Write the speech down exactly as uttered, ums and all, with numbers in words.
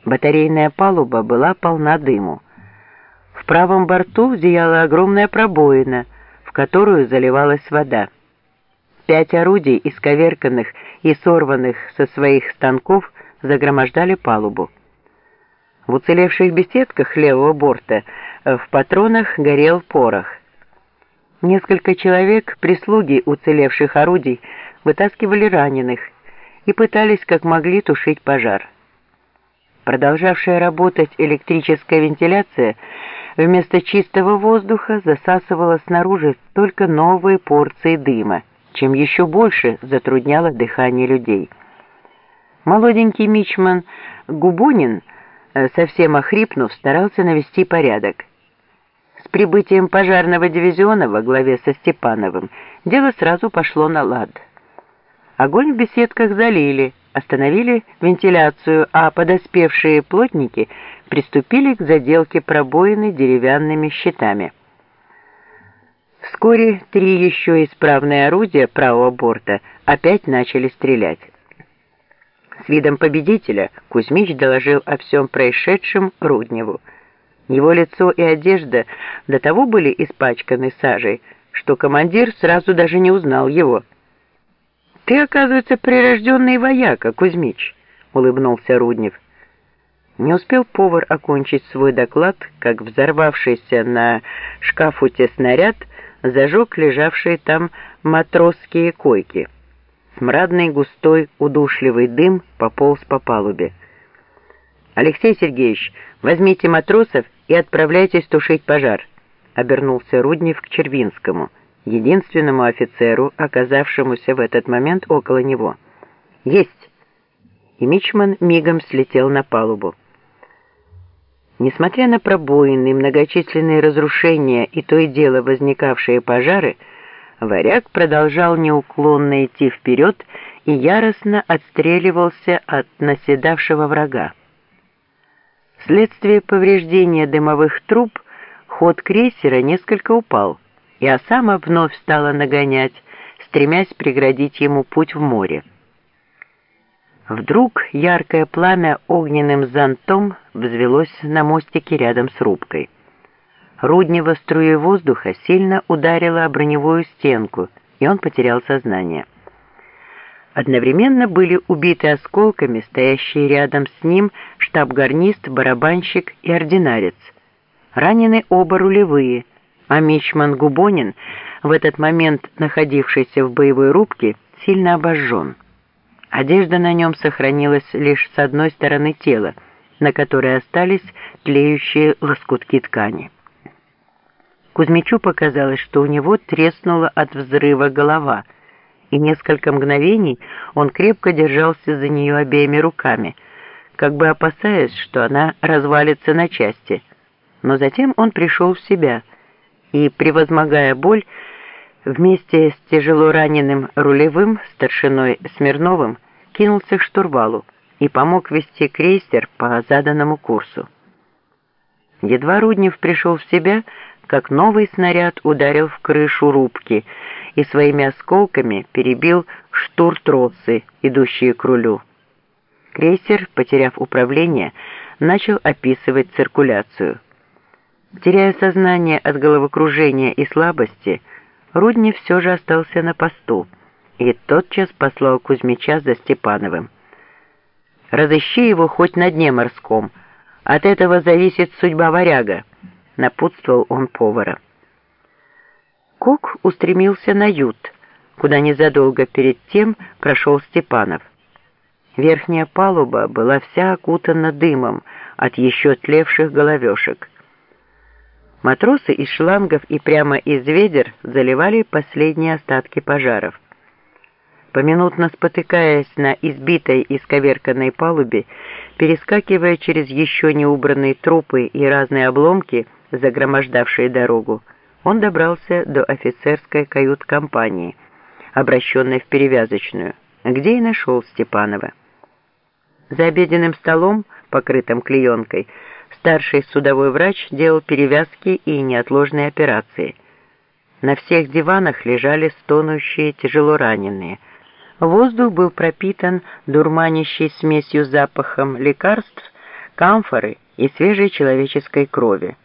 Батарейная палуба была полна дыму. В правом борту зияла огромная пробоина, в которую заливалась вода. Пять орудий, исковерканных и сорванных со своих станков, загромождали палубу. В уцелевших беседках левого борта в патронах горел порох. Несколько человек, прислуги уцелевших орудий, вытаскивали раненых и пытались как могли тушить пожар. Продолжавшая работать электрическая вентиляция вместо чистого воздуха засасывала снаружи только новые порции дыма, чем еще больше затрудняло дыхание людей. Молоденький мичман Губонин, совсем охрипнув, старался навести порядок. С прибытием пожарного дивизиона во главе со Степановым дело сразу пошло на лад. Огонь в беседках залили, остановили вентиляцию, а подоспевшие плотники приступили к заделке пробоины деревянными щитами. Вскоре три еще исправные орудия правого борта опять начали стрелять. С видом победителя Кузьмич доложил о всем происшедшем Рудневу. Его лицо и одежда до того были испачканы сажей, что командир сразу даже не узнал его. «Ты, оказывается, прирожденный вояка, Кузьмич», — улыбнулся Руднев. Не успел повар окончить свой доклад, как взорвавшийся на шкафуте снаряд зажег лежавшие там матросские койки. Смрадный, густой, удушливый дым пополз по палубе. «Алексей Сергеевич, возьмите матросов и отправляйтесь тушить пожар», — обернулся Руднев к Червинскому, единственному офицеру, оказавшемуся в этот момент около него. «Есть!» И мичман мигом слетел на палубу. Несмотря на пробоины, многочисленные разрушения и то и дело возникавшие пожары, варяг продолжал неуклонно идти вперед и яростно отстреливался от наседавшего врага. Вследствие повреждения дымовых труб ход крейсера несколько упал, и Осама вновь стала нагонять, стремясь преградить ему путь в море. Вдруг яркое пламя огненным зонтом взвелось на мостике рядом с рубкой. Руднева струей воздуха сильно ударила о броневую стенку, и он потерял сознание. Одновременно были убиты осколками стоящие рядом с ним штаб-гарнист, барабанщик и ординарец. Ранены оба рулевые, а мичман Губонин, в этот момент находившийся в боевой рубке, сильно обожжен. Одежда на нем сохранилась лишь с одной стороны тела, на которой остались тлеющие лоскутки ткани. Кузьмичу показалось, что у него треснула от взрыва голова, и несколько мгновений он крепко держался за нее обеими руками, как бы опасаясь, что она развалится на части. Но затем он пришел в себя и, превозмогая боль, вместе с тяжело раненым рулевым старшиной Смирновым кинулся к штурвалу и помог вести крейсер по заданному курсу. Едва Руднев пришел в себя, как новый снаряд ударил в крышу рубки и своими осколками перебил штуртросы, идущие к рулю. Крейсер, потеряв управление, начал описывать циркуляцию. Теряя сознание от головокружения и слабости, Руднев все же остался на посту и тотчас послал Кузьмича за Степановым. «Разыщи его хоть на дне морском, от этого зависит судьба варяга», — напутствовал он повара. Кок устремился на ют, куда незадолго перед тем прошел Степанов. Верхняя палуба была вся окутана дымом от еще тлевших головешек. Матросы из шлангов и прямо из ведер заливали последние остатки пожаров. Поминутно спотыкаясь на избитой и сковерканной палубе, перескакивая через еще не убранные трупы и разные обломки, загромождавшие дорогу, он добрался до офицерской кают-компании, обращенной в перевязочную, где и нашел Степанова. За обеденным столом, покрытым клеенкой, старший судовой врач делал перевязки и неотложные операции. На всех диванах лежали стонущие тяжелораненые. Воздух был пропитан дурманящей смесью запахом лекарств, камфоры и свежей человеческой крови.